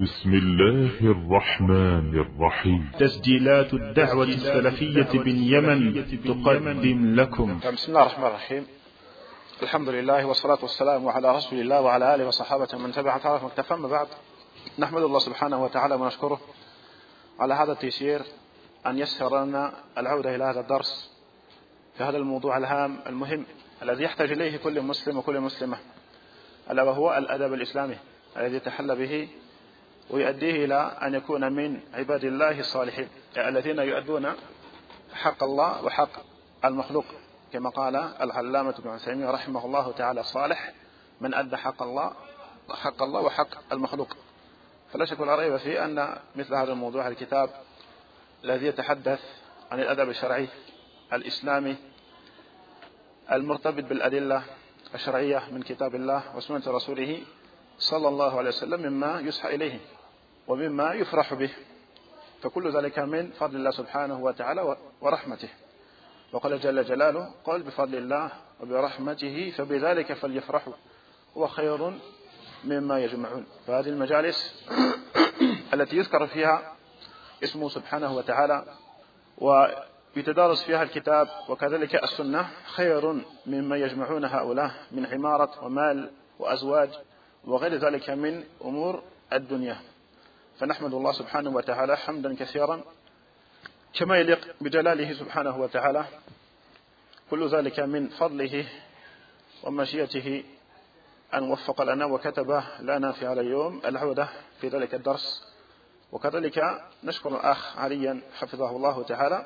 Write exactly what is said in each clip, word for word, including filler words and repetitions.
بسم الله الرحمن الرحيم. تسجيلات الدعوة السلفية باليمن تقدم لكم. بسم الله الرحمن الرحيم. الحمد لله والصلاة والسلام على رسول الله وعلى آله وصحابته من تبع تعرف مكتفى. ما بعد، نحمد الله سبحانه وتعالى ونشكره على هذا التيسير أن يسر لنا العودة إلى هذا الدرس في هذا الموضوع الهام المهم الذي يحتاج إليه كل مسلم وكل مسلمة، ألا وهو الأدب الإسلامي الذي تحلى به ويؤديه إلى أن يكون من عباد الله الصالحين الذين يؤدون حق الله وحق المخلوق، كما قال العلامة ابن عثيمين رحمه الله تعالى: صالح من أدى حق الله حق الله وحق المخلوق. فلا شك ولا ريب في أن مثل هذا الموضوع الكتاب الذي يتحدث عن الأدب الشرعي الإسلامي المرتبط بالأدلة الشرعية من كتاب الله وسنة رسوله صلى الله عليه وسلم مما يسعى إليه ومما يفرح به، فكل ذلك من فضل الله سبحانه وتعالى ورحمته. وقال جل جلاله: قل بفضل الله وبرحمته فبذلك فليفرحوا هو خير مما يجمعون. فهذه المجالس التي يذكر فيها اسمه سبحانه وتعالى ويتدارس فيها الكتاب وكذلك السنة خير مما يجمعون هؤلاء من عمارة ومال وأزواج وغير ذلك من أمور الدنيا. فنحمد الله سبحانه وتعالى حمدا كثيرا كما يليق بجلاله سبحانه وتعالى، كل ذلك من فضله ومشيئته أن وفق لنا وكتب لنا في هذا اليوم العودة في ذلك الدرس. وكذلك نشكر الأخ عليا حفظه الله تعالى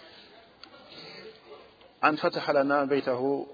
أن فتح لنا بيته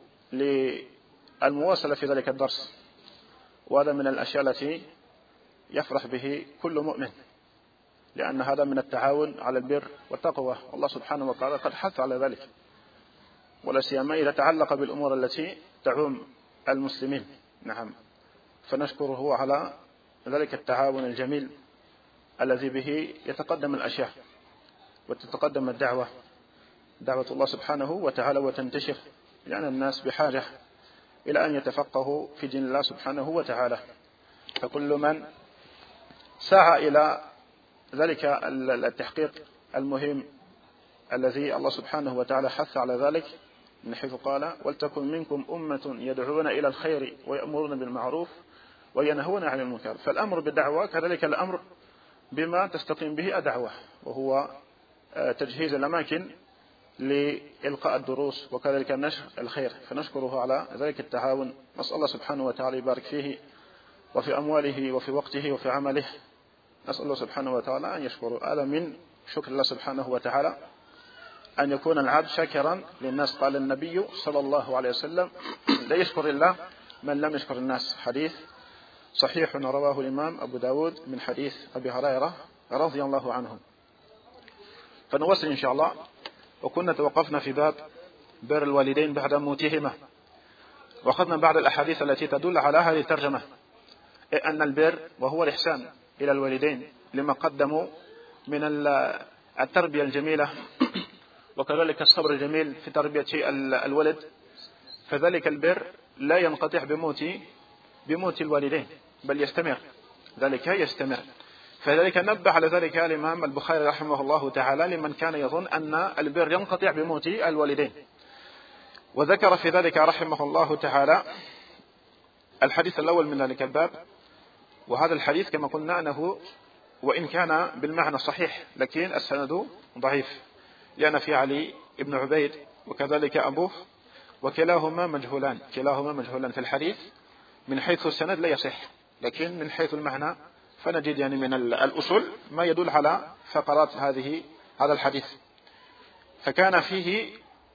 للمواصلة في ذلك الدرس، وهذا من الأشياء التي يفرح به كل مؤمن، لأن هذا من التعاون على البر والتقوى، والله سبحانه وتعالى قد حث على ذلك، ولا سيما إذا تعلق بالأمور التي تعوم المسلمين. نعم، فنشكره على ذلك التعاون الجميل الذي به يتقدم الأشياء وتتقدم الدعوة دعوة الله سبحانه وتعالى وتنتشر، لأن الناس بحاجة إلى أن يتفقهوا في دين الله سبحانه وتعالى. فكل من سعى إلى ذلك التحقيق المهم الذي الله سبحانه وتعالى حث على ذلك، من حيث قال: ولتكن منكم أمة يدعون إلى الخير ويأمرون بالمعروف وينهون عن المنكر. فالأمر بالدعوة كذلك الأمر بما تستقيم به الدعوة، وهو تجهيز الأماكن لإلقاء الدروس وكذلك نشر الخير. فنشكره على ذلك التعاون، نسأل الله سبحانه وتعالى يبارك فيه وفي أمواله وفي وقته وفي عمله. نسأل الله سبحانه وتعالى أن يشكره. هذا من شكر الله سبحانه وتعالى أن يكون العبد شاكرا للناس. قال النبي صلى الله عليه وسلم: لا يشكر الله من لم يشكر الناس. حديث صحيح رواه الإمام أبو داود من حديث أبي هريرة رضي الله عنه. فنواصل إن شاء الله. وكنا توقفنا في باب بر الوالدين بعد موتهما، وأخذنا بعض الأحاديث التي تدل على هذه الترجمة، أن البر وهو الإحسان إلى الوالدين لما قدموا من التربية الجميلة وكذلك الصبر الجميل في تربية الولد. فذلك البر لا ينقطع بموت بموت الوالدين، بل يستمر، ذلك يستمر. فذلك نبه على ذلك الإمام البخاري رحمه الله تعالى لمن كان يظن أن البر ينقطع بموت الوالدين، وذكر في ذلك رحمه الله تعالى الحديث الأول من ذلك الباب. وهذا الحديث كما قلنا أنه وإن كان بالمعنى صحيح لكن السند ضعيف، لأن في علي ابن عبيد وكذلك أبوه وكلاهما مجهولان كلاهما مجهولان في الحديث. من حيث السند لا يصح، لكن من حيث المعنى فنجد يعني من الأصول ما يدل على فقرات هذه هذا الحديث. فكان فيه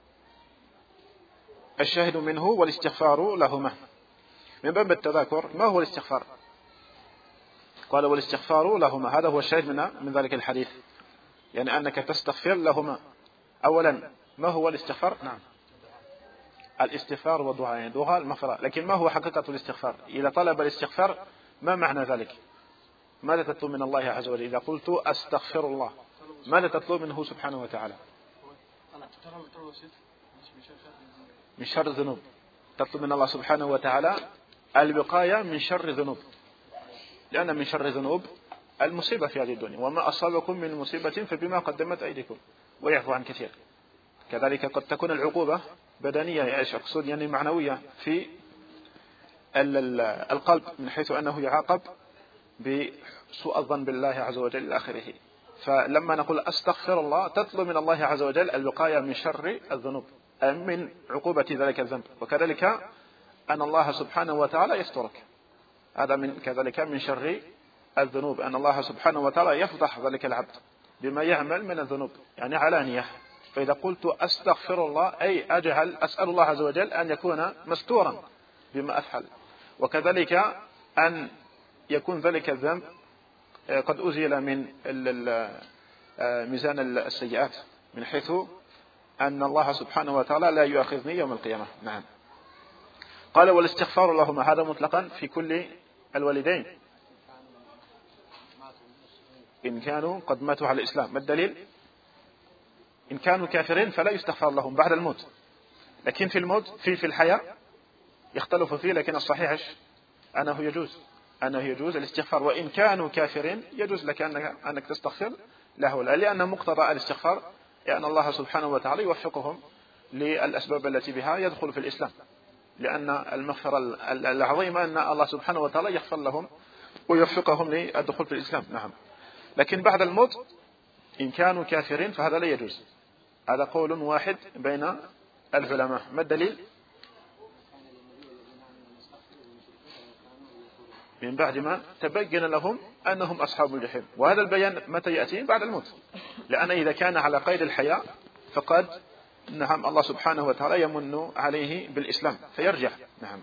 الشاهد منه والاستغفار لهما. من باب التذاكر، ما هو الاستغفار؟ قال: والاستغفار لهما. هذا هو الشاهد من من ذلك الحديث، يعني أنك تستغفر لهما. أولا، ما هو الاستغفار؟ نعم، الاستغفار والدعاء، يعني دعاء المغفرة. لكن ما هو حقيقة الاستغفار؟ إذا طلب الاستغفار ما معنى ذلك؟ ماذا تطلب من الله عز وجل؟ إذا قلت أستغفر الله ماذا تطلب منه سبحانه وتعالى؟ من شر الذنوب. تطلب من الله سبحانه وتعالى الوقاية من شر الذنوب، لأن من شر الذنوب المصيبة في هذه الدنيا، وما أصابكم من مصيبة فبما قدمت أيديكم ويعفو عن كثير. كذلك قد تكون العقوبة بدنية يا أقصد يعني معنوية في القلب، من حيث أنه يعاقب بسوء الظن بالله عز وجل إلى آخره. فلما نقول أستغفر الله تطلب من الله عز وجل الوقاية من شر الذنوب، من عقوبة ذلك الذنب، وكذلك أن الله سبحانه وتعالى يسترك. هذا من كذلك من شر الذنوب، أن الله سبحانه وتعالى يفضح ذلك العبد بما يعمل من الذنوب يعني علانية. فإذا قلت أستغفر الله أي أجعل أسأل الله عز وجل أن يكون مستورا بما أفعل، وكذلك أن يكون ذلك الذنب قد أزيل من ميزان السيئات، من حيث أن الله سبحانه وتعالى لا يؤاخذني يوم القيامة. نعم. قال والاستغفار لهما، هذا مطلقا في كل الوالدين إن كانوا قد ماتوا على الإسلام. ما الدليل؟ إن كانوا كافرين فلا يستغفر لهم بعد الموت، لكن في الموت في في الحياة يختلف فيه، لكن الصحيح أنه يجوز أنه يجوز الاستغفار، وإن كانوا كافرين يجوز لك أنك, أنك تستغفر له، لأن مقتضى الاستغفار لأن الله سبحانه وتعالى يوفقهم للأسباب التي بها يدخل في الإسلام، لأن المغفرة العظيمة أن الله سبحانه وتعالى يغفر لهم ويوفقهم للدخول في الإسلام. نعم. لكن بعد الموت إن كانوا كافرين فهذا لا يجوز. هذا قول واحد بين العلماء. ما الدليل؟ من بعد ما تبين لهم أنهم أصحاب الجحيم، وهذا البيان متى يأتي؟ بعد الموت، لأن إذا كان على قيد الحياة فقد نعم الله سبحانه وتعالى يمن عليه بالإسلام فيرجع. نعم.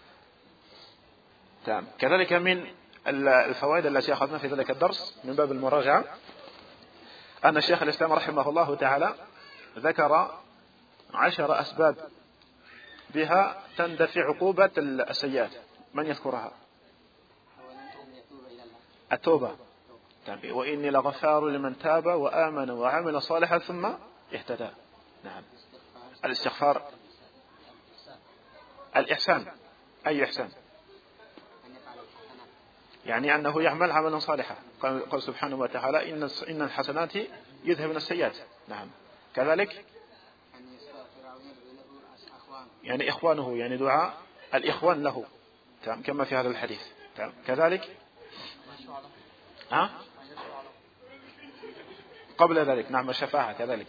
تمام. كذلك من الفوائد التي أخذنا في ذلك الدرس من باب المراجعة أن الشيخ الإسلام رحمه الله تعالى ذكر عشر أسباب بها تندفع عقوبة السيئات. من يذكرها؟ التوبة. وإني لغفار لمن تاب وآمن وعمل صالحا ثم اهتدى. نعم. الاستغفار. الإحسان. أي إحسان؟ يعني أنه يعمل عملا صالحا. قال سبحانه وتعالى إن إن الحسنات يذهبن السيئات. نعم. كذلك يعني إخوانه، يعني دعاء الإخوان له كما في هذا الحديث. كذلك ها؟ قبل ذلك نعم الشفاعة. كذلك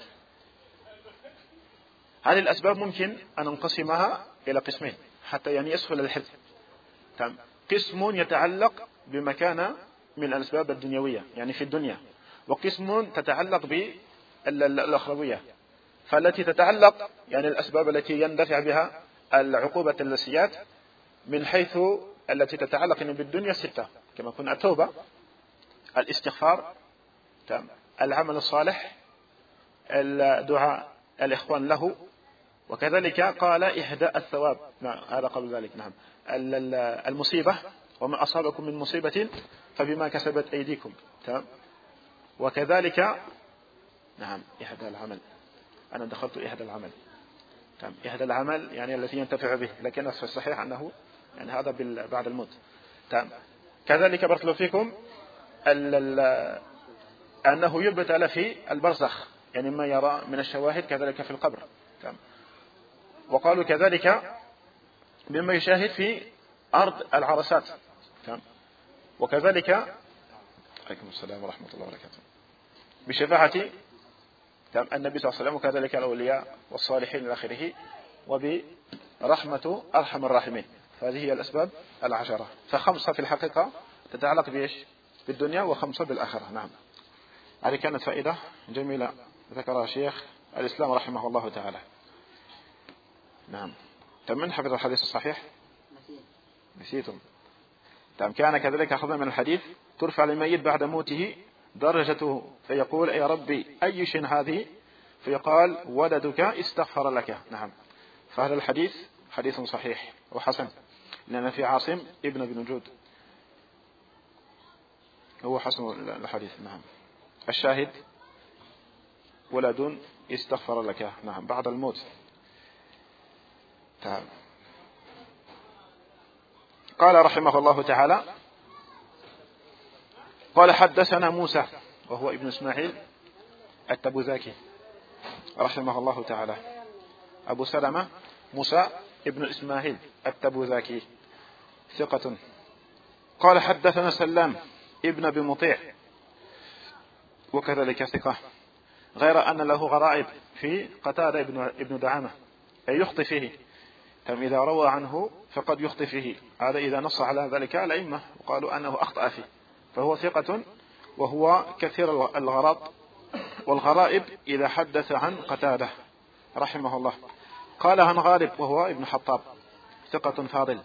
هذه الأسباب ممكن أن نقسمها إلى قسمين حتى يعني يسهل الحفظ. قسم يتعلق بما كان من الأسباب الدنيوية يعني في الدنيا، وقسم تتعلق بالأخروية. فالتي تتعلق يعني الأسباب التي يندفع بها العقوبة السيئات من حيث التي تتعلق بالدنيا ستة كما كنا: التوبة، الاستغفار، العمل الصالح، الدعاء الإخوان له، وكذلك قال إهداء الثواب. نعم هذا قبل ذلك. نعم. المصيبة وما أصابكم من مصيبة فبما كسبت أيديكم. تمام. وكذلك نعم إهداء العمل. أنا دخلت إهداء العمل. تمام. إهداء العمل يعني الذي ينتفع به، لكن في الصحيح أنه يعني هذا بعد الموت. تمام. كذلك بارك الله فيكم أنه يبتلى في البرزخ يعني ما يرى من الشواهد، كذلك في القبر. تمام. وقالوا كذلك مما يشاهد في أرض العرسات. تمام. وكذلك عليكم السلام ورحمة الله وبركاته بشفاعة النبي صلى الله عليه وسلم، وكذلك الأولياء والصالحين إلى آخره، وبرحمة أرحم الراحمين. فهذه هي الأسباب العشرة. فخمسة في الحقيقة تتعلق بإيش؟ بالدنيا، وخمسة بالآخرة. نعم. هذه كانت فائدة جميلة ذكرها شيخ الإسلام رحمه الله تعالى. نعم. من حفظ الحديث الصحيح؟ نسيتم. تمام. كان كذلك أخذنا من الحديث: ترفع للميت بعد موته درجته فيقول: يا ربي أي شيء هذه؟ فيقال: ولدك استغفر لك. نعم. فهذا الحديث حديث صحيح وحسن، لأن في عاصم ابن بن جود هو حسن الحديث. نعم. الشاهد: ولد استغفر لك. نعم. بعد الموت. تعال. قال رحمه الله تعالى: قال حدثنا موسى وهو ابن إسماعيل التبوذاكي رحمه الله تعالى. أبو سلمة موسى ابن إسماعيل التبوذاكي ثقة. قال حدثنا سلام ابن أبي مطيع وكذلك ثقة، غير أن له غرائب في قتادة ابن دعامة، أي يخطئ فيه، تم إذا روى عنه فقد يخطئ فيه، هذا إذا نص على ذلك الأئمة وقالوا أنه أخطأ فيه، فهو ثقة وهو كثير الغرض والغرائب إذا حدث عن قتادة رحمه الله. قال عن غالب وهو ابن حطاب ثقة فاضل.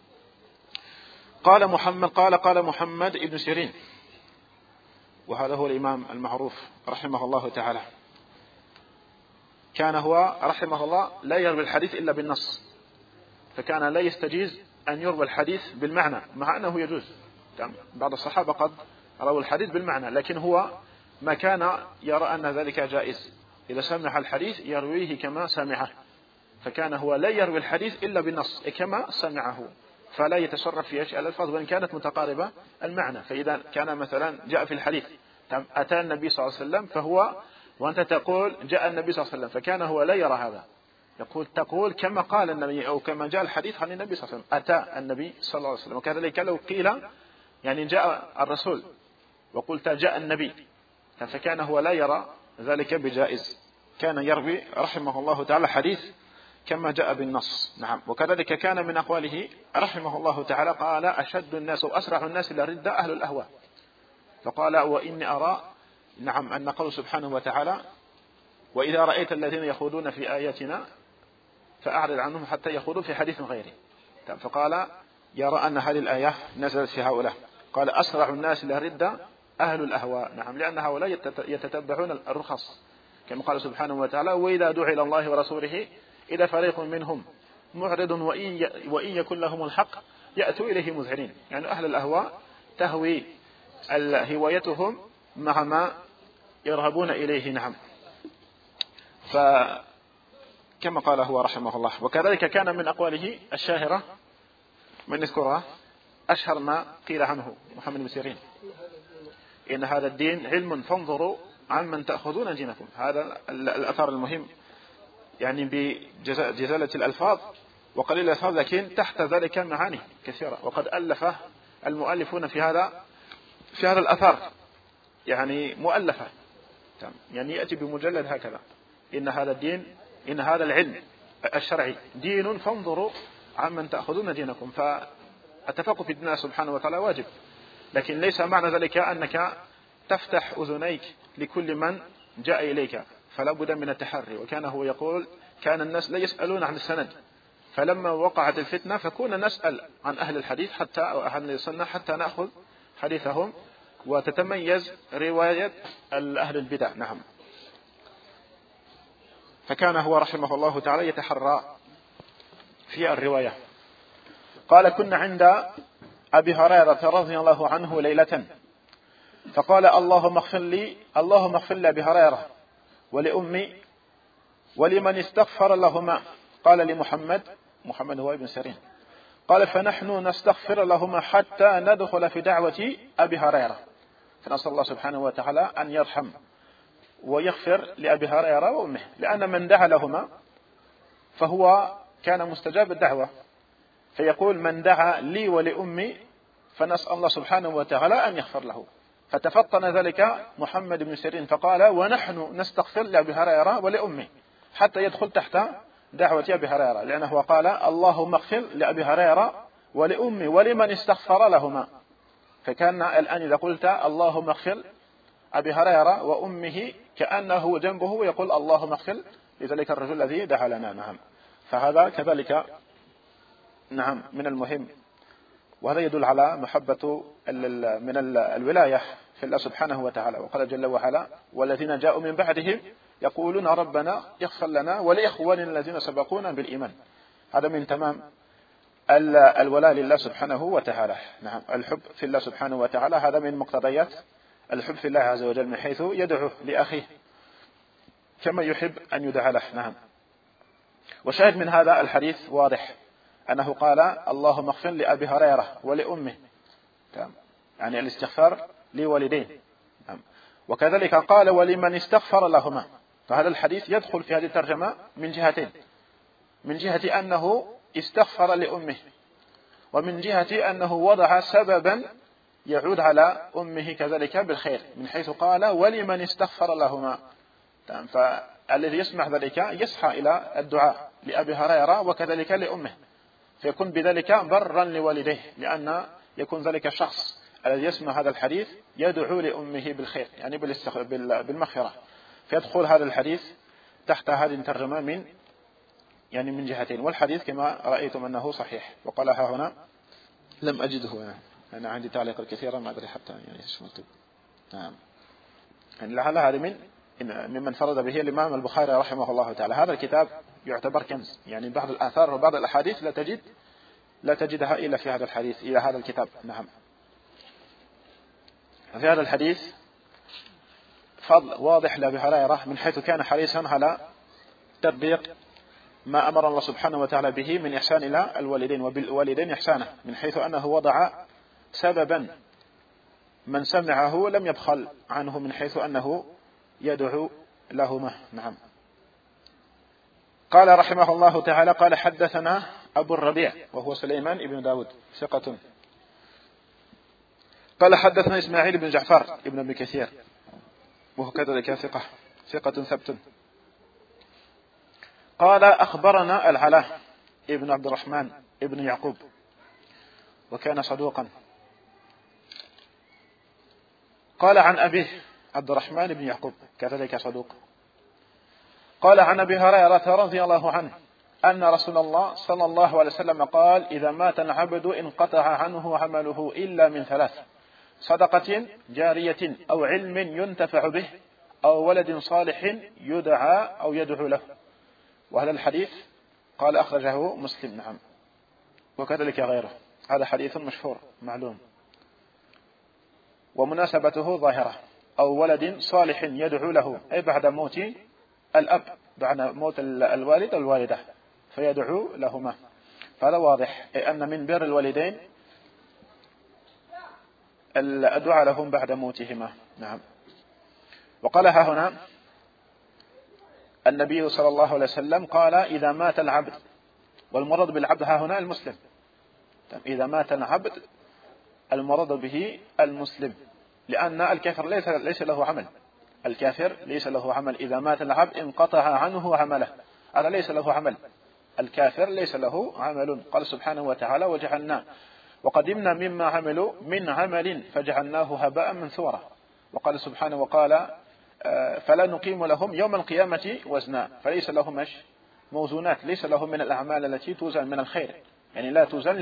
قال محمد قال قال محمد ابن سيرين، وهذا هو الإمام المعروف رحمه الله تعالى، كان هو رحمه الله لا يروي الحديث إلا بالنص، فكان لا يستجيز أن يروي الحديث بالمعنى، مع أنه يجوز، بعض الصحابة قد رووا الحديث بالمعنى، لكن هو ما كان يرى أن ذلك جائز، إذا سمع الحديث يرويه كما سمعه، فكان هو لا يروي الحديث إلا بالنص كما سمعه، فلا يتصرف في أشياء الألفاظ وإن كانت متقاربة المعنى. فإذا كان مثلا جاء في الحديث أتى النبي صلى الله عليه وسلم، فهو وأنت تقول جاء النبي صلى الله عليه وسلم، فكان هو لا يرى هذا، يقول تقول كما قال النبي أو كما جاء الحديث عن النبي صلى الله عليه وسلم، أتى النبي صلى الله عليه وسلم. وكذلك لو قيل يعني جاء الرسول وقلت جاء النبي، فكان هو لا يرى ذلك بجائز، كان يروي رحمه الله تعالى حديث كما جاء بالنص. نعم. وكذلك كان من أقواله رحمه الله تعالى قال أشد الناس وأسرع الناس إلى الردة أهل الأهواء، فقال وإني أرى نعم أن قول سبحانه وتعالى وإذا رأيت الذين يخوضون في آياتنا فأعرض عنهم حتى يخوضوا في حديث غيره، فقال يرى أن هذه الآية نزلت في هؤلاء، قال أسرع الناس إلى الردة أهل الأهواء. نعم، لأن هؤلاء يتتبعون الرخص كما قال سبحانه وتعالى وإذا دعوا إلى الله ورسوله إذا فريق منهم معرض وإن يكن لهم الحق يأتوا إليه مذعنين، يعني أهل الأهواء تهوي هوايتهم مع ما يرهبون إليه. نعم، فكما قال هو رحمه الله. وكذلك كان من أقواله الشاهرة من يذكرها أشهر ما قيل عنه محمد بن سيرين إن هذا الدين علم فانظروا عمن تأخذون دينكم، هذا الأثر المهم، يعني بجزالة الألفاظ وقليل الألفاظ، لكن تحت ذلك معاني كثيرة، وقد ألف المؤلفون في هذا في هذا الأثر يعني مؤلفة، يعني يأتي بمجلد هكذا إن هذا الدين إن هذا العلم الشرعي دين فانظروا عمن تأخذون دينكم. فالتفقه في الدين سبحانه وتعالى واجب، لكن ليس معنى ذلك أنك تفتح أذنيك لكل من جاء إليك، فلا بد من التحري. وكان هو يقول كان الناس لا يسألون عن السند، فلما وقعت الفتنة فكنا نسأل عن أهل الحديث حتى أو أهل السنة حتى نأخذ حديثهم، وتتميز رواية أهل البدع. نعم، فكان هو رحمه الله تعالى يتحرى في الرواية. قال كنا عند أبي هريرة رضي الله عنه ليلة فقال اللهم اغفر لي اللهم اغفر لأبي هريرة ولأمي ولمن استغفر لهما. قال لمحمد محمد هو ابن سيرين قال فنحن نستغفر لهما حتى ندخل في دعوة أبي هريرة، فنسأل الله سبحانه وتعالى أن يرحم ويغفر لأبي هريرة وأمه، لأن من دعا لهما فهو كان مستجاب الدعوة، فيقول من دعا لي ولأمي فنسأل الله سبحانه وتعالى أن يغفر له. فتفطن ذلك محمد بن سيرين فقال ونحن نستغفر لأبي هريرة ولأمي حتى يدخل تحت دعوة أبي هريرة، لأنه قال اللهم اغفر لأبي هريرة ولأمي ولمن استغفر لهما، فكان الآن إذا قلت اللهم اغفر أبي هريرة وأمه كأنه جنبه ويقول اللهم اغفر لذلك الرجل الذي دعا لنا. نعم، فهذا كذلك نعم من المهم، وهذا يدل على محبة من الولاية في الله سبحانه وتعالى. وقال جل وعلا والذين جاءوا من بعدهم يقولون ربنا اغفر لنا ولإخواننا الذين سبقونا بالإيمان، هذا من تمام الولاء لله سبحانه وتعالى. نعم، الحب في الله سبحانه وتعالى هذا من مقتضيات الحب في الله عز وجل، من حيث يدعو لأخيه كما يحب أن يدعى له. نعم، وشاهد من هذا الحديث واضح أنه قال اللهم اغفر لأبي هريرة ولأمه، يعني الاستغفار لوالديه. وكذلك قال ولمن استغفر لهما. فهذا الحديث يدخل في هذه الترجمة من جهتين، من جهة أنه استغفر لأمه، ومن جهة أنه وضع سببا يعود على أمه كذلك بالخير، من حيث قال ولمن استغفر لهما. فالذي يسمع ذلك يسعى إلى الدعاء لأبي هريرة وكذلك لأمه، فيكون بذلك برا لوالديه، لأن يكون ذلك الشخص الذي يسمع هذا الحديث يدعو لأمه بالخير، يعني بالمغفرة. فيدخل هذا الحديث تحت هذه الترجمة من يعني من جهتين. والحديث كما رأيتم أنه صحيح. وقالها هنا لم أجده أنا, أنا عندي تعليق كثيرا ما أدري حتى يعني إيش مكتوب. نعم، يعني لعل هذا من ممن فرد به الإمام البخاري رحمه الله تعالى. هذا الكتاب يعتبر كنز، يعني بعض الآثار وبعض الأحاديث لا تجد لا تجدها إلا في هذا الحديث، إلى هذا الكتاب. نعم. في هذا الحديث فضل واضح لأبي هريرة من حيث كان حريصا على تطبيق ما أمر الله سبحانه وتعالى به من إحسان إلى الوالدين، وبالوالدين إحسانه، من حيث أنه وضع سببا من سمعه لم يبخل عنه، من حيث أنه يدعو لهما. نعم. قال رحمه الله تعالى قال حدثنا أبو الربيع وهو سليمان ابن داود ثقة. قال حدثنا إسماعيل بن جعفر ابن أبي كثير وهو كذلك ثقة ثقة ثبت. قال أخبرنا العلاء ابن عبد الرحمن ابن يعقوب وكان صدوقا. قال عن أبيه عبد الرحمن بن يعقوب كذلك صدوق. قال عن أبي هريرة رضي الله عنه أن رسول الله صلى الله عليه وسلم قال إذا مات العبد انقطع عنه عمله إلا من ثلاث: صدقة جارية أو علم ينتفع به أو ولد صالح يدعى أو يدعو له. وهذا الحديث قال أخرجه مسلم. نعم. وكذلك غيره. هذا حديث مشهور معلوم ومناسبته ظاهرة. أو ولد صالح يدعو له، أي بعد موت الأب، بعد موت الوالد والوالدة فيدعو لهما. فهذا واضح، أي أن من بر الوالدين الدعاء لهم بعد موتهما. نعم. وقالها هنا النبي صلى الله عليه وسلم قال إذا مات العبد، والمراد بالعبد ها هنا المسلم. إذا مات العبد المراد به المسلم، لأن الكافر ليس ليس له عمل. الكافر ليس له عمل. إذا مات العبد انقطع عنه عمله، هذا ليس له عمل. الكافر ليس له عمل. قال سبحانه وتعالى وجعلنا وقدمنا مما عملوا من عمل فجعلناه هباء منثورا. وقال سبحانه وقال فلا نقيم لهم يوم القيامة وزنا، فليس لهم ايش موزونات، ليس لهم من الأعمال التي توزن من الخير، يعني لا توزن،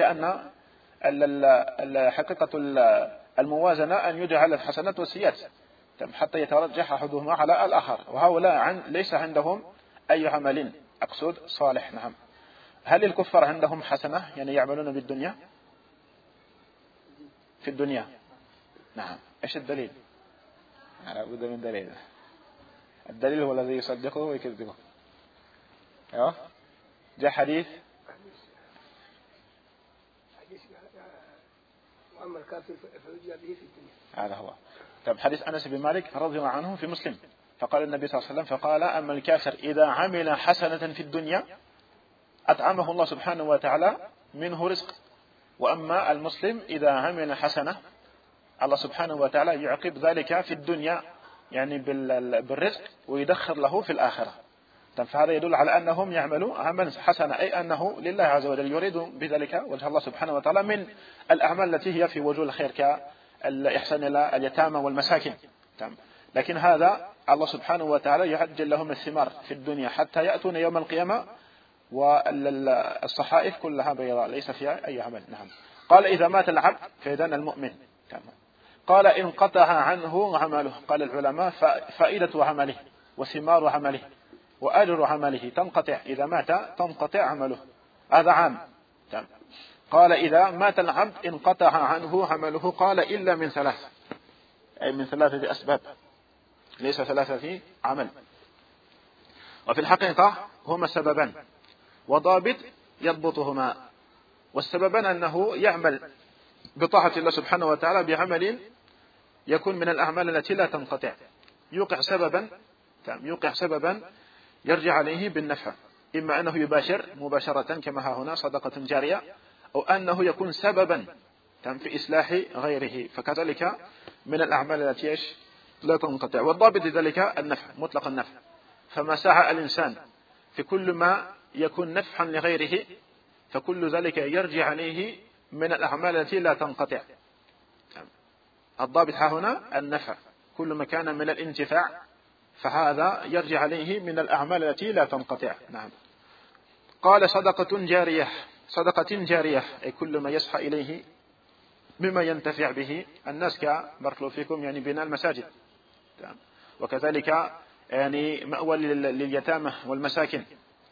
لأن حقيقة الموازنة أن يجعل الحسنات والسيئات حتى يترجح أحدهما على الآخر، وهؤلاء عن ليس عندهم أي عمل أقصد صالح. نعم. هل الكفار عندهم حسنة يعني يعملون بالدنيا في الدنيا؟ نعم. إيش الدليل؟ لا بد من دليل. الدليل هو الذي يصدقه ويكذبه. أيوه. جاء حديث وأما الكافر فيجزى به في الدنيا. هذا هو. طب حديث أنس بن مالك رضي الله عنه في مسلم، فقال النبي صلى الله عليه وسلم فقال أما الكافر إذا عمل حسنة في الدنيا أطعمه الله سبحانه وتعالى منه رزق، وأما المسلم إذا عمل حسنة الله سبحانه وتعالى يعقب ذلك في الدنيا يعني بالرزق ويدخر له في الآخرة. فهذا يدل على أنهم يعملوا عمل حسنة، أي أنه لله عز وجل يريد بذلك وجه الله سبحانه وتعالى من الأعمال التي هي في وجوه الخير كالإحسان إلى اليتامى والمساكين. لكن هذا الله سبحانه وتعالى يعجل لهم الثمار في الدنيا حتى يأتون يوم القيامة والصحائف كلها بيضاء ليس فيها أي عمل. نعم. قال إذا مات العبد فإذن المؤمن. قال انقطع عنه عمله. قال العلماء فائدة عمله وثمار عمله وأجر عمله تنقطع، إذا مات تنقطع عمله، هذا عام. قال إذا مات العبد انقطع عنه عمله. قال إلا من ثلاث، أي من ثلاثة أسباب، ليس ثلاثة عمل. وفي الحقيقة هما سببان وضابط يضبطهما. والسببان أنه يعمل بطاعة الله سبحانه وتعالى بعمل يكون من الأعمال التي لا تنقطع، يوقع سببا يوقع سببا يرجع عليه بالنفع، إما أنه يباشر مباشرة كما ها هنا صدقة جارية، أو أنه يكون سببا في إصلاح غيره، فكذلك من الأعمال التي لا تنقطع. والضابط لذلك النفع، مطلق النفع، فما سعى الإنسان في كل ما يكون نفعا لغيره فكل ذلك يرجع عليه من الأعمال التي لا تنقطع. الضابط ها هنا النفع، كل ما كان من الانتفاع فهذا يرجع عليه من الأعمال التي لا تنقطع. نعم. قال صدقة جارية، صدقة جارية أي كل ما يسعى إليه مما ينتفع به الناس، كبارك الله فيكم يعني بناء المساجد، وكذلك يعني مأوى لليتامى والمساكن،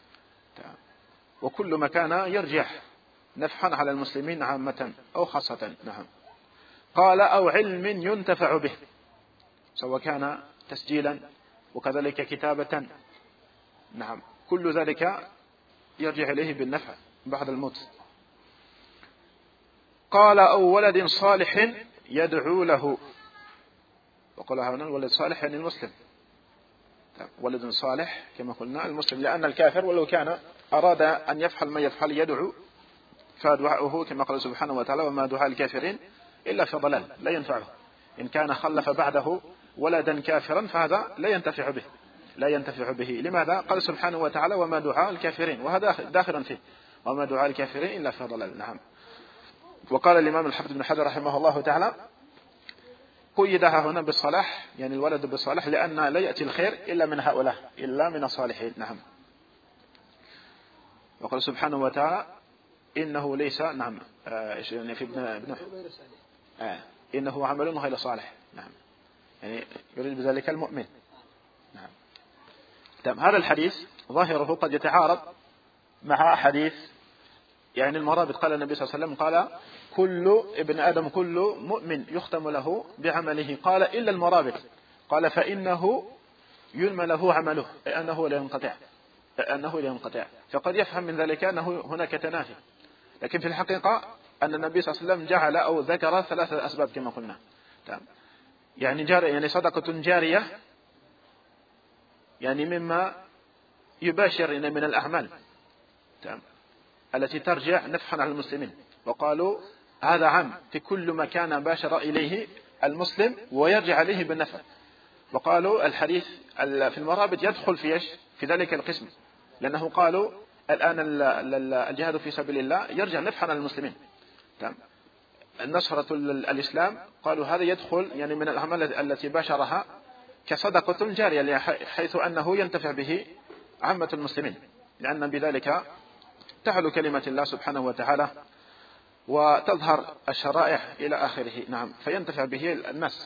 وكل ما كان يرجع نفعا على المسلمين عامة أو خاصة. نعم. قال أو علم ينتفع به، سواء كان تسجيلا وكذلك كتابة، نعم، كل ذلك يرجع إليه بالنفع بعد الموت. قال أو ولد صالح يدعو له، وقال هنا الولد صالح يعني المسلم، ولد صالح كما قلنا المسلم، لأن الكافر ولو كان أراد أن يفعل ما يفعل يدعو، فدعاؤه كما قال سبحانه وتعالى وما دعاء الكافرين إلا في ضلال، لا ينفعه. إن كان خلف بعده ولدا كافرا فهذا لا ينتفع به، لا ينتفع به. لماذا؟ قال سبحانه وتعالى وما دعاء الكافرين، وهذا داخل فيه، وما دعاء الكافرين إلا في ضلال. نعم. وقال الإمام الحافظ بن حجر رحمه الله تعالى قيدها هنا بالصلاح، يعني الولد بالصلاح، لأن لا يأتي الخير إلا من هؤلاء، إلا من الصالحين. نعم. وقال سبحانه وتعالى إنه ليس، نعم، آه يعني في ابن ابن آه إنه عمل غير صالح. نعم، يعني يريد بذلك المؤمن. نعم. طيب هذا الحديث ظاهره قد يتعارض مع حديث يعني المرابط. قال النبي صلى الله عليه وسلم قال كل ابن آدم كل مؤمن يختم له بعمله، قال إلا المرابط، قال فإنه ينمى له عمله، أنه لا ينقطع، أنه لا ينقطع. فقد يفهم من ذلك أنه هناك تنافي، لكن في الحقيقة أن النبي صلى الله عليه وسلم جعل أو ذكر ثلاثة أسباب كما قلنا. يعني جارية يعني صدقة جارية، يعني مما يباشر من الأعمال التي ترجع نفعا على المسلمين، وقالوا هذا عام في كل ما كان باشر إليه المسلم ويرجع عليه بالنفع. وقالوا الحديث في المرابط يدخل في إيش؟ في ذلك القسم، لأنه قالوا الآن الجهاد في سبيل الله يرجع نفعا على المسلمين. النصرة الإسلام قالوا هذا يدخل يعني من الأعمال التي باشرها كصدقة جارية، حيث أنه ينتفع به عامة المسلمين، لأن بذلك تعلو كلمة الله سبحانه وتعالى وتظهر الشرائع إلى آخره. نعم، فينتفع به الناس.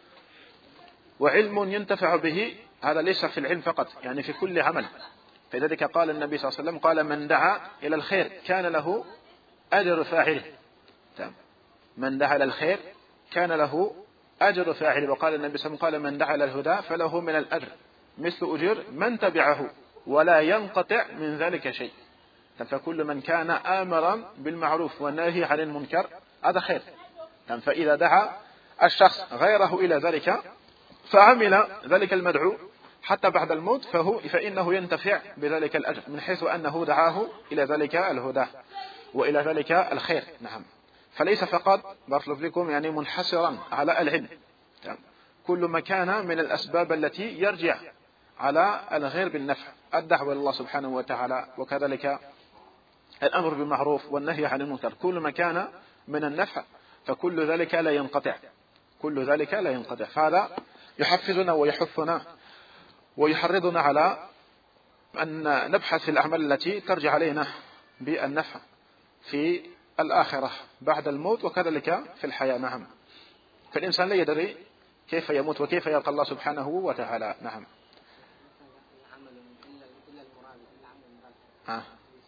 وعلم ينتفع به، هذا ليس في العلم فقط، يعني في كل عمل. فلذلك قال النبي صلى الله عليه وسلم قال من دعا إلى الخير كان له أجر فاعله. من دعا إلى الخير كان له أجر فاعله. وقال النبي صلى الله عليه وسلم قال من دعا إلى الهدى فله من الأجر مثل أجر من تبعه ولا ينقطع من ذلك شيء. فكل من كان آمرا بالمعروف والناهي عن المنكر هذا خير. فإذا دعا الشخص غيره إلى ذلك فعمل ذلك المدعو حتى بعد الموت فهو فإنه ينتفع بذلك الأجر، من حيث أنه دعاه إلى ذلك الهدى وإلى ذلك الخير. نعم. فليس فقط بارك الله فيكم يعني منحصرا على العلم، كل ما كان من الأسباب التي يرجع على الغير بالنفع، الدعوة لله سبحانه وتعالى، وكذلك الأمر بالمعروف والنهي عن المنكر، كل ما كان من النفع فكل ذلك لا ينقطع، كل ذلك لا ينقطع. فهذا يحفزنا ويحثنا ويحرضنا على أن نبحث في الأعمال التي ترجع علينا بالنفع في الآخرة بعد الموت وكذلك في الحياة. نعم. فالإنسان لا يدري كيف يموت وكيف يلقى الله سبحانه وتعالى. نعم. آه.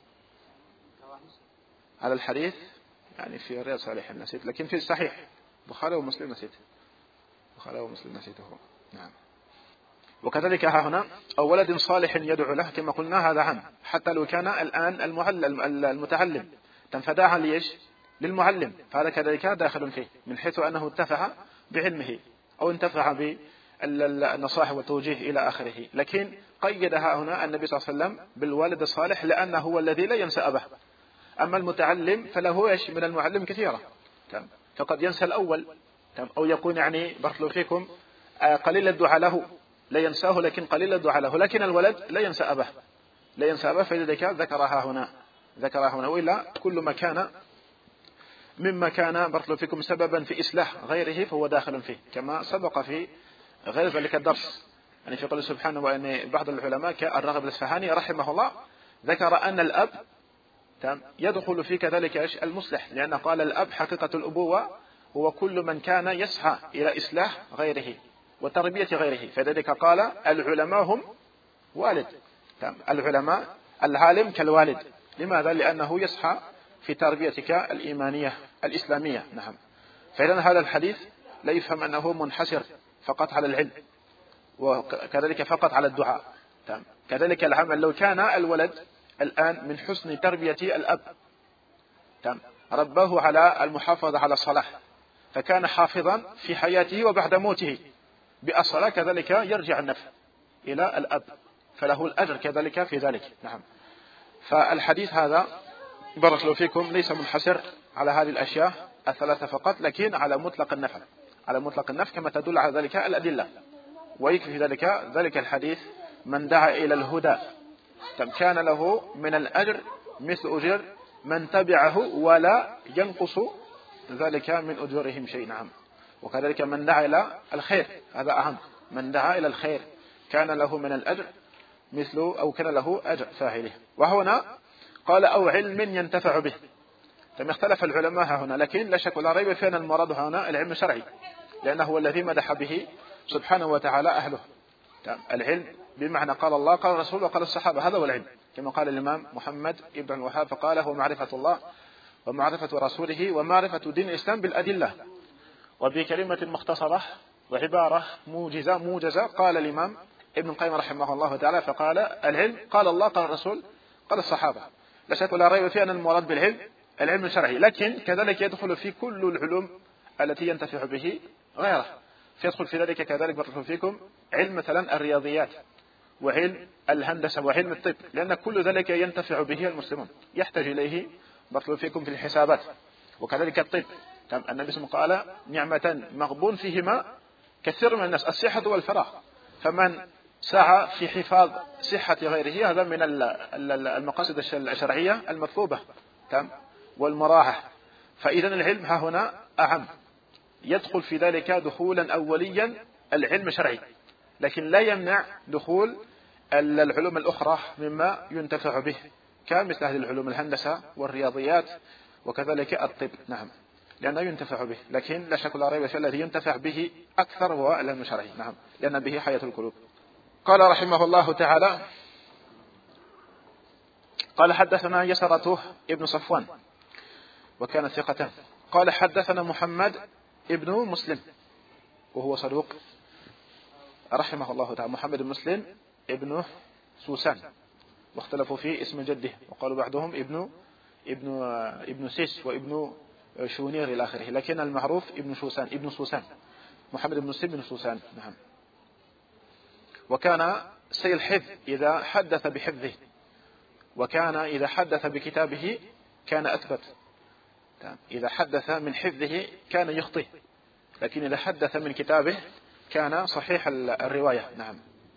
هذا الحديث يعني في رياض صالحين نسيت، لكن في الصحيح بخاري ومسلم نسيت، بخاري ومسلم نسيته. نعم. وكذلك ها هنا أو ولد صالح يدعو له، كما قلنا هذا عام حتى لو كان الآن المعلم المتعلم تنفداها ليش للمعلم، فهذا كذلك داخل فيه من حيث أنه اتفع بعلمه. أو انتفع بالنصائح والتوجيه إلى آخره. لكن قيدها هنا النبي صلى الله عليه وسلم بالوالد الصالح لأنه هو الذي لا ينسى أباه. أما المتعلم فله إيش من المعلم كثيرة، فقد ينسى الأول أو يكون يعني بارك الله فيكم قليل الدعاء له، لا ينساه لكن قليل الدعاء له. لكن الولد لا ينسى أباه، لا ينسى أباه، فلذلك ذكرها هنا ذكرها هنا وإلا كل ما كان مما كان بارك الله فيكم سببا في إصلاح غيره فهو داخل فيه، كما سبق في غير ذلك الدرس. يعني في قوله سبحانه وأن بعض العلماء كالراغب الإصفهاني رحمه الله ذكر أن الأب يدخل في كذلك المصلح، لأنه قال الأب حقيقة الأبوة هو كل من كان يسعى إلى إصلاح غيره وتربية غيره، فذلك قال العلماء هم والد. العلماء العالم كالوالد. لماذا؟ لأنه يسعى في تربيتك الإيمانية الإسلامية. نعم. فإذا هذا الحديث لا يفهم أنه منحصر فقط على العلم وكذلك فقط على الدعاء. كذلك العمل لو كان الولد الآن من حسن تربية الأب رباه على المحافظة على الصلاة فكان حافظا في حياته وبعد موته بالصلاة، كذلك يرجع النفع إلى الأب فله الأجر كذلك في ذلك. نعم. فالحديث هذا بارك الله فيكم ليس منحصر على هذه الأشياء الثلاثة فقط، لكن على مطلق النفع، على مطلق النفع كما تدل على ذلك الأدلة. ويكفي ذلك ذلك الحديث من دعا إلى الهدى كان له من الأجر مثل أجر من تبعه ولا ينقص ذلك من أجورهم شيء. نعم. وكذلك من دعا إلى الخير، هذا أهم، من دعا إلى الخير كان له من الأجر مثل أو كان له أجر فاعله. وهنا قال أو علم ينتفع به. ثم اختلف العلماء هنا، لكن لا شك ولا ريب في أن المراد هنا العلم الشرعي، لأنه هو الذي مدح به سبحانه وتعالى أهله. العلم بمعنى قال الله قال الرسول وقال الصحابة، هذا هو العلم، كما قال الإمام محمد ابن الوهاب فقال هو معرفة الله ومعرفة رسوله ومعرفة دين الإسلام بالأدلة. وبكلمة مختصرة وعبارة موجزة موجزة قال الإمام ابن القيم رحمه الله تعالى فقال العلم قال الله قال الرسول قال الصحابة. لا شك ولا ريب في أن المراد بالعلم العلم الشرعي، لكن كذلك يدخل في كل العلوم التي ينتفع به غيره، فيدخل في ذلك كذلك بارك فيكم علم مثلا الرياضيات وعلم الهندسة وعلم الطب، لأن كل ذلك ينتفع به المسلمون، يحتاج إليه بارك فيكم في الحسابات. وكذلك الطب النبي صلى الله عليه وسلم قال نعمتان مغبون فيهما كثير من الناس الصحة والفراغ، فمن سعى في حفاظ صحة غيره هذا من المقاصد الشرعية المطلوبة والمراعاة. فإذا العلم ها هنا أعم، يدخل في ذلك دخولا أوليا العلم الشرعي، لكن لا يمنع دخول العلوم الأخرى مما ينتفع به كمثل هذه العلوم الهندسة والرياضيات وكذلك الطب. نعم، لأنه ينتفع به، لكن لا شك ولا ريب في الذي ينتفع به أكثر هو العلم الشرعي. نعم، لأن به حياة القلوب. قال رحمه الله تعالى قال حدثنا يسرته ابن صفوان وكان ثقة قال حدثنا محمد ابن مسلم وهو صدوق رحمه الله تعالى، محمد بن مسلم ابن سوسان، واختلفوا في اسم جده وقالوا بعضهم ابن ابن ابن سيس وابن شونير إلى آخره، لكن المعروف ابن سوسان ابن سوسان محمد بن مسلم بن سوسان. نعم. وكان سيء الحفظ إذا حدث بحفظه، وكان إذا حدث بكتابه كان أثبت. إذا حدث من حفظه كان يخطئ، لكن إذا حدث من كتابه كان صحيح الرواية. نعم،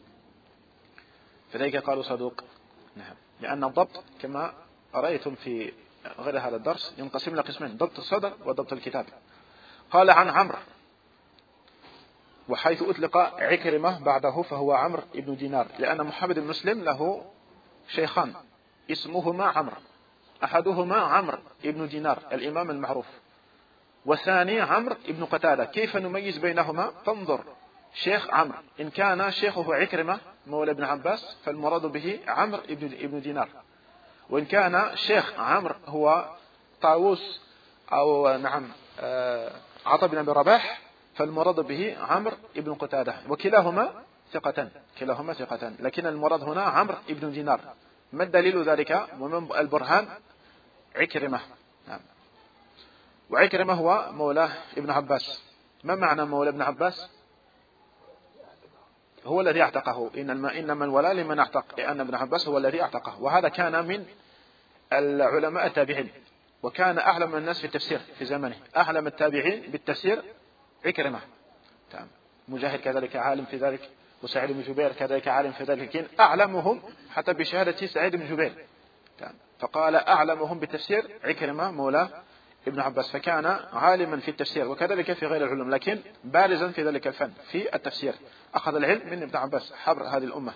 فذلك قالوا صدوق. نعم، لأن الضبط كما رأيتم في غير هذا الدرس ينقسم إلى قسمين، ضبط الصدر وضبط الكتاب. قال عن عمرو، وحيث أطلق عكرمة بعده فهو عمرو ابن دينار، لأن محمد بن مسلم له شيخان اسمهما عمرو، أحدهما عمرو ابن دينار الإمام المعروف، والثاني عمرو ابن قتادة. كيف نميز بينهما؟ فانظر شيخ عمرو إن كان شيخه عكرمة مولى ابن عباس فالمراد به عمرو ابن دينار، وإن كان شيخ عمرو هو طاووس أو نعم عطا بن أبي رباح فالمراد به عمرو ابن قتادة، وكلاهما ثقتان كلاهما ثقتان لكن المراد هنا عمرو ابن دينار. ما الدليل ذلك؟ ومن البرهان عكرمة. نعم. وعكرمة هو مولى ابن عباس. ما معنى مولى ابن عباس؟ هو الذي اعتقه، إنما, إنما الولاء لمن اعتق، لأن ابن عباس هو الذي اعتقه. وهذا كان من العلماء التابعين، وكان أعلم الناس في التفسير في زمنه. أعلم التابعين بالتفسير عكرمة، مجاهد كذلك عالم في ذلك، وسعيد بن جبير كذلك عالم في ذلك، لكن أعلمهم حتى بشهادة سعيد بن جبير. فقال أعلمهم بالتفسير عكرمة مولى ابن عباس، فكان عالما في التفسير وكذلك في غير العلوم، لكن بارزا في ذلك الفن في التفسير. أخذ العلم من ابن عباس حبر هذه الأمة.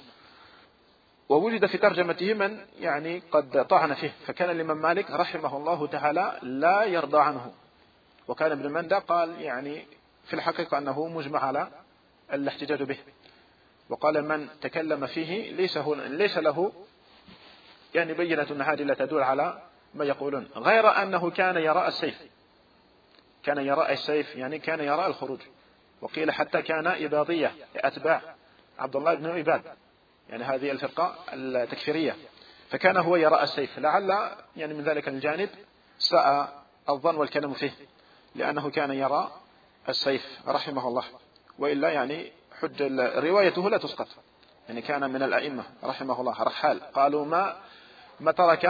ووجد في ترجمته من يعني قد طعن فيه، فكان الإمام مالك رحمه الله تعالى لا يرضى عنه، وكان ابن مندى قال يعني في الحقيقة أنه مجمع على الاحتجاج به، وقال من تكلم فيه ليس, ليس له يعني بينة هذه لا تدل على ما يقولون، غير أنه كان يرى السيف، كان يرى السيف يعني كان يرى الخروج. وقيل حتى كان إباضية أتباع عبد الله بن عباد، يعني هذه الفرقة التكفيرية، فكان هو يرى السيف. لعل يعني من ذلك الجانب ساء الظن والكلام فيه، لأنه كان يرى السيف رحمه الله، وإلا يعني حج روايته لا تسقط، يعني كان من الأئمة رحمه الله رحال. قالوا ما ما ترك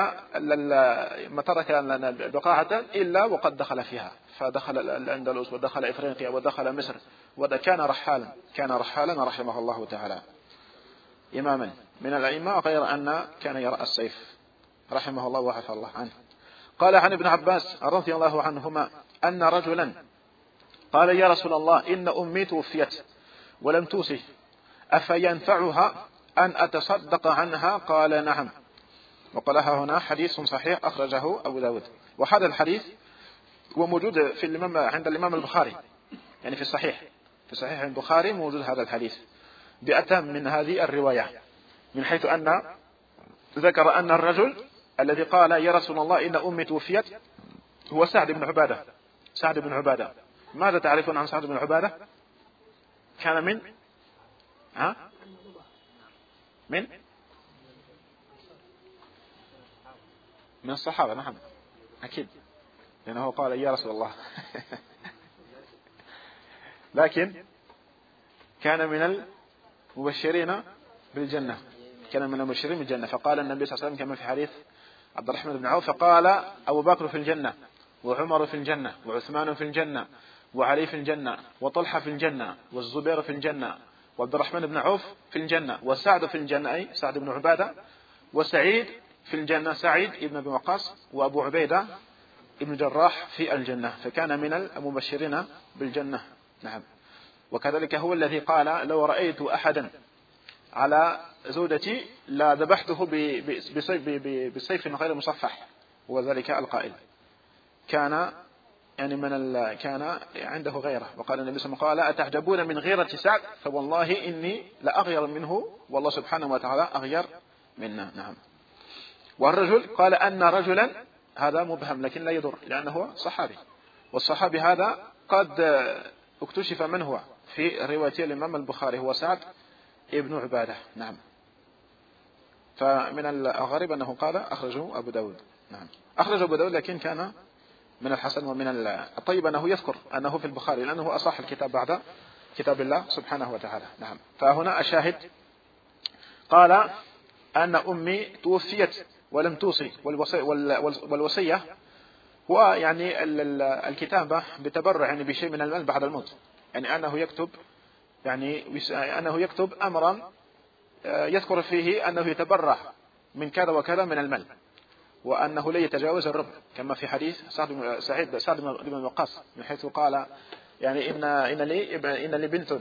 ما ترك بقاعة إلا وقد دخل فيها، فدخل الأندلس ودخل إفريقيا ودخل مصر، وكان رحالا كان رحالا رحمه الله تعالى، إماما من الأئمة، غير أن كان يرى السيف رحمه الله وعفى الله عنه. قال عن ابن عباس رضي الله عنهما أن رجلا قال يا رسول الله إن أمي توفيت ولم توصي أفينفعها أن أتصدق عنها؟ قال نعم. وقالها هنا حديث صحيح أخرجه أبو داود. وهذا الحديث وموجود في الإمام عند الإمام البخاري، يعني في الصحيح في صحيح البخاري موجود هذا الحديث بأتم من هذه الرواية، من حيث أن ذكر أن الرجل الذي قال يا رسول الله إن أمي توفيت هو سعد بن عبادة. سعد بن عبادة ماذا تعرفون عن سعد بن عبادة؟ كان من ها من من الصحابة، نعم أكيد، لأنه قال يا رسول الله لكن كان من المبشرين بالجنة، كان من المبشرين بالجنة. فقال النبي صلى الله عليه وسلم كما في حديث عبد الرحمن بن عوف، فقال أبو بكر في الجنة، وعمر في الجنة، وعثمان في الجنة، وعلي في الجنة، وطلحة في الجنة، والزبير في الجنة، وعبد الرحمن بن عوف في الجنة، وسعد في الجنة أي سعد بن عبادة، وسعيد في الجنة سعيد ابن أبي وقاص، وأبو عبيدة ابن جراح في الجنة. فكان من المبشرين بالجنة، نعم. وكذلك هو الذي قال لو رأيت أحدا على زوجتي لا ذبحته بسيف غير مصفح، وذلك القائل كان يعني من ال... كان عنده غيره. وقال النبي صلى الله عليه وسلم قال أتعجبون من غيرة سعد فوالله إني لأغير منه والله سبحانه وتعالى أغير منا، نعم. والرجل قال أن رجلا، هذا مبهم لكن لا يضر لأنه صحابي، والصحابي هذا قد اكتشف من هو في رواية الإمام البخاري، هو سعد ابن عبادة، نعم. فمن الغريب أنه قال أخرجه أبو داود، نعم أخرجه أبو داود، لكن كان من الحسن ومن الطيب أنه يذكر أنه في البخاري، لأنه أصح الكتاب بعد كتاب الله سبحانه وتعالى، نعم. فهنا الشاهد قال أن أمي توفيت ولم توصي، والوصية هو يعني الكتابة بتبرع يعني بشيء من المال بعد الموت، يعني أنه يكتب يعني أنه يكتب أمرا يذكر فيه أنه يتبرع من كذا وكذا من المال، وأنه لا يتجاوز الربع، كما في حديث سعد سعيد سعد بن وقاص، من حيث قال يعني إن إن لي إن لي بنت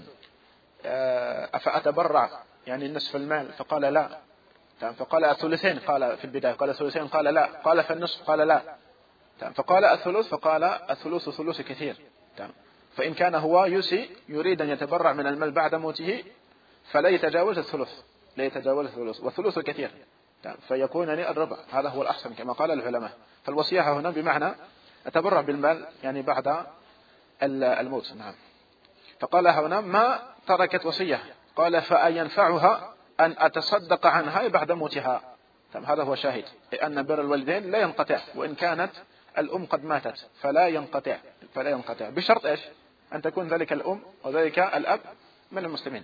أفأتبرع يعني نصف المال؟ فقال لا. فقال الثلثين، قال في البداية قال الثلثين، قال لا. قال فالنصف، قال لا. فقال الثلث، فقال الثلث ثلث كثير. فإن كان هو يسي يريد أن يتبرع من المال بعد موته فلا يتجاوز الثلث، لا يتجاوز الثلث، والثلث كثير، فيكون الربع، هذا هو الأحسن كما قال العلماء. فالوصية هنا بمعنى أتبرع بالمال يعني بعد الموت، نعم. فقال هنا ما تركت وصية، قال فأينفعها أن أتصدق عنها بعد موتها، هذا هو شاهد، لأن بر الوالدين لا ينقطع، وإن كانت الأم قد ماتت فلا ينقطع، فلا ينقطع بشرط إيش؟ أن تكون ذلك الأم وذلك الأب من المسلمين،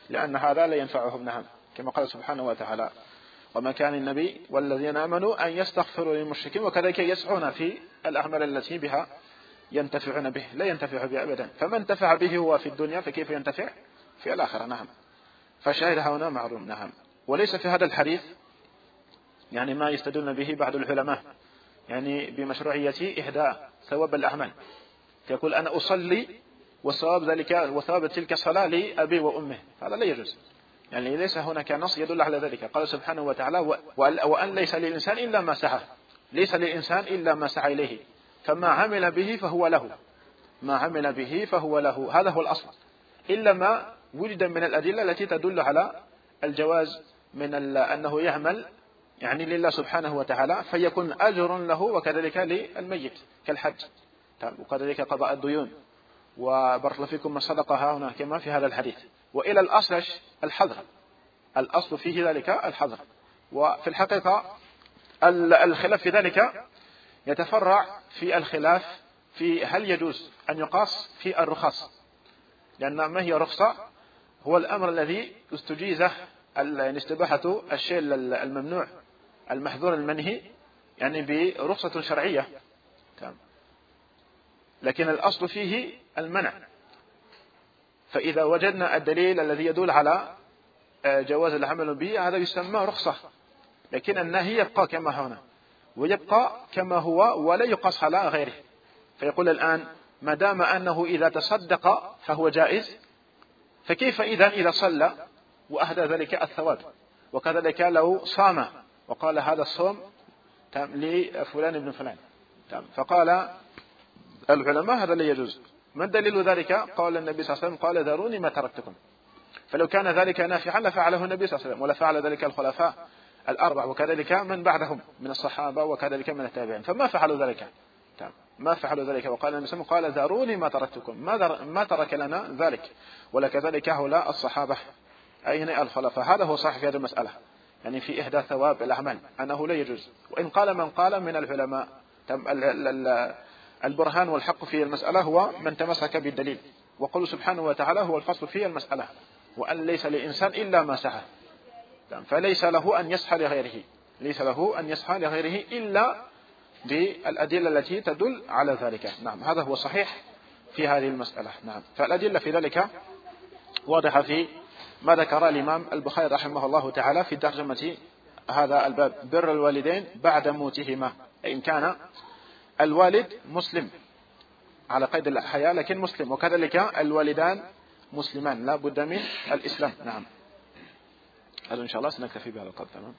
لأن هذا لا ينفعهم. نعم، كما قال سبحانه وتعالى: وما كان النبي والذين آمنوا أن يستغفروا للمشركين، وكذلك يسعون في الأعمال التي بها ينتفعون به، لا ينتفع به أبدا. فمن انتفع به هو في الدنيا فكيف ينتفع في الآخرة؟ نعم، فشاهد هنا معلوم. نعم. وليس في هذا الحديث يعني ما يستدلون به بعض العلماء يعني بمشروعية إهداء ثواب الأعمال، يقول أنا أصلي وثواب ذلك وثواب تلك الصلاة لأبي وأمه، هذا لا يجوز. يعني ليس هناك نص يدل على ذلك. قال سبحانه وتعالى: وأن ليس للإنسان إلا ما سعى، ليس للإنسان إلا ما سعى إليه، فما عمل به فهو له، ما عمل به فهو له، هذا هو الأصل، إلا ما وجد من الأدلة التي تدل على الجواز من أنه يعمل يعني لله سبحانه وتعالى فيكون أجر له، وكذلك للميت كالحج، وكذلك قضاء الديون، وبارك الله فيكم الصدقة هنا كما في هذا الحديث. وإلى الأصل الحظر، الأصل فيه ذلك الحظر. وفي الحقيقة الخلاف في ذلك يتفرع في الخلاف في هل يجوز أن يقاس في الرخص، لأن ما هي رخصة هو الأمر الذي استجيزه استباحة الشيء الممنوع المحظور المنهي يعني برخصة شرعية، لكن الأصل فيه المنع. فإذا وجدنا الدليل الذي يدل على جواز العمل به هذا يسمى رخصة، لكن النهي يبقى كما هنا ويبقى كما هو ولا يقاس على غيره. فيقول الآن ما دام أنه إذا تصدق فهو جائز، فكيف إذا إذا صلى وأهدى ذلك الثواب؟ وكذلك لو صام وقال هذا الصوم لفلان ابن فلان، فقال العلماء هذا لا يجوز. ما دليل ذلك؟ قال النبي صلى الله عليه وسلم: قال ذروني ما تركتكم. فلو كان ذلك نافعا لفعله النبي صلى الله عليه وسلم، ولا فعل ذلك الخلفاء الأربع، وكذلك من بعدهم من الصحابة، وكذلك من التابعين، فما فعلوا ذلك، ما فعلوا ذلك. وقال النبي صلى الله عليه وسلم: قال ذروني ما تركتكم، ما, ما ترك لنا ذلك، ولكذلك هؤلاء الصحابة أين الخلفاء. هذا هو صحيح في هذه المسألة، يعني في إحدى ثواب الأعمال أنه لا يجوز. وإن قال من قال من العلماء البرهان والحق في المسألة هو من تمسك بالدليل، وقل سبحانه وتعالى هو الفصل في المسألة: وأن ليس للإنسان إلا ما سعى، فليس له أن يسعى لغيره، ليس له أن يسعى لغيره إلا بالأدلة التي تدل على ذلك. نعم، هذا هو صحيح في هذه المسألة. نعم، فالأدلة في ذلك واضحة في ما ذكر الإمام البخاري رحمه الله تعالى في ترجمة هذا الباب: بر الوالدين بعد موتهما، إن كان الوالد مسلم على قيد الحياة لكن مسلم، وكذلك الوالدان مسلمان لا بد من الإسلام. نعم، هذا إن شاء الله سنكتفي بهذا القدر. تمام،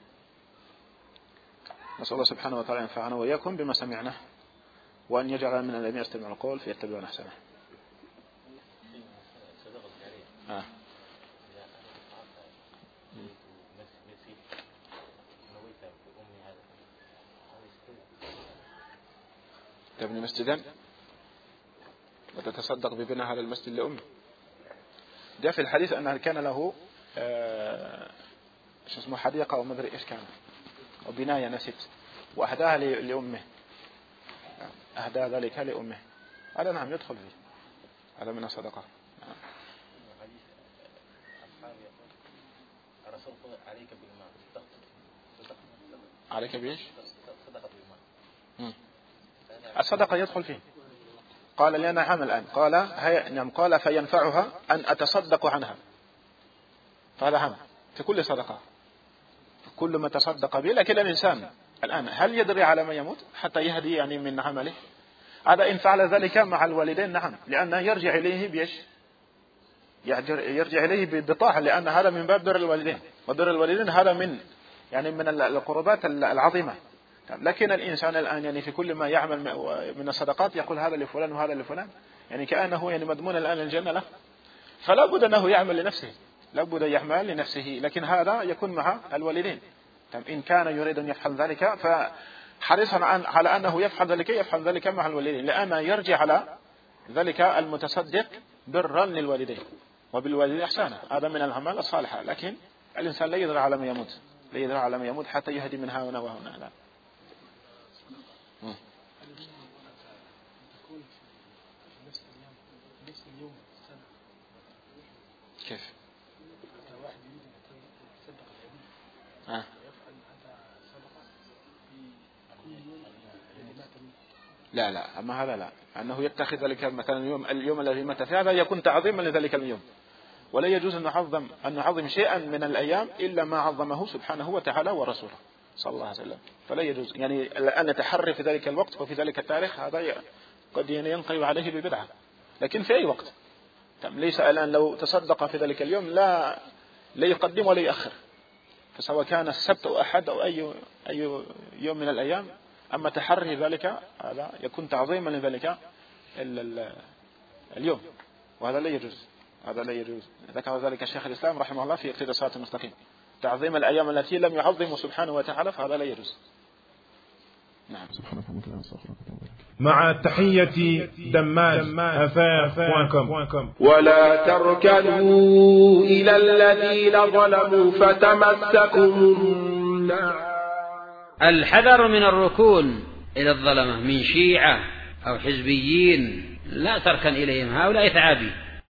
نسأل الله سبحانه وتعالى ينفعنا وإياكم بما سمعنا، وأن يجعل من الذين يستمعون القول فيتبعون أحسنه. آه. تبني مسجدا وتتصدق ببناء هذا المسجد لأمه. جاء في الحديث أنه كان له آه شو اسمه حديقة أو مدري إيش كان أو بناية نسيت، وأهداها لأمه، أهدى ذلك لأمه. هذا نعم يدخل فيه، هذا من الصدقة. نعم. عليك بإيش؟ الصدقة يدخل فيه. قال لأنا عام الآن، قال هي نعم، قال فينفعها أن أتصدق عنها، فهذا عام في كل صدقة، في كل ما تصدق به. لكن الإنسان الآن هل يدري على ما يموت حتى يهدي يعني من عمله؟ هذا إن فعل ذلك مع الوالدين نعم، لأنه يرجع إليه بيش يرجع إليه بطاعة، لأن هذا من باب بر الوالدين، وبر الوالدين هذا من يعني من القربات العظيمة. لكن الإنسان الآن يعني في كل ما يعمل من الصدقات يقول هذا لفلان وهذا لفلان، يعني كأنه يعني مضمون الآن الجنة له، فلا بد أنه يعمل لنفسه، لا بد يعمل لنفسه، لكن هذا يكون مع الوالدين. إن كان يريد أن يفعل ذلك فحرصا على أنه يفعل ذلك يفعل ذلك مع الوالدين، لأن يرجع على ذلك المتصدق برا للوالدين وبالوالدين إحسانا، هذا من الأعمال الصالحة. لكن الإنسان لا يدرى على ما يموت، لا يدرى على ما يموت حتى يهدي من هنا وهنا. لا. كيف؟ آه. لا لا أما هذا لا، أنه يتخذ ذلك مثلا اليوم, اليوم الذي مات فيه هذا يكون تعظيما لذلك اليوم، ولا يجوز أن نعظم أن نعظم شيئا من الأيام إلا ما عظمه سبحانه وتعالى ورسوله صلى الله عليه وسلم. فلا يجوز يعني أن نتحرى في ذلك الوقت وفي ذلك التاريخ، هذا قد ينقلب عليه ببدعة. لكن في أي وقت، ليس الآن لو تصدق في ذلك اليوم لا لا يقدم ولا يأخر، فسواء كان السبت أو أحد أو أي أي يوم من الأيام. أما تحري ذلك هذا يكون تعظيما لذلك اليوم، وهذا لا يجوز، هذا لا يجوز. ذكر ذلك الشيخ الإسلام رحمه الله في اقتضاء الصراط المستقيم، تعظيم الأيام التي لم يعظم سبحانه وتعالى، فهذا لا يجوز. نعم. مع تحية دماج أفاق. ولا تركنوا إلى الذين ظلموا فتمسكم النار. الحذر من الركون إلى الظلمة من شيعة أو حزبيين، لا تركن إليهم، هؤلاء ثعابين.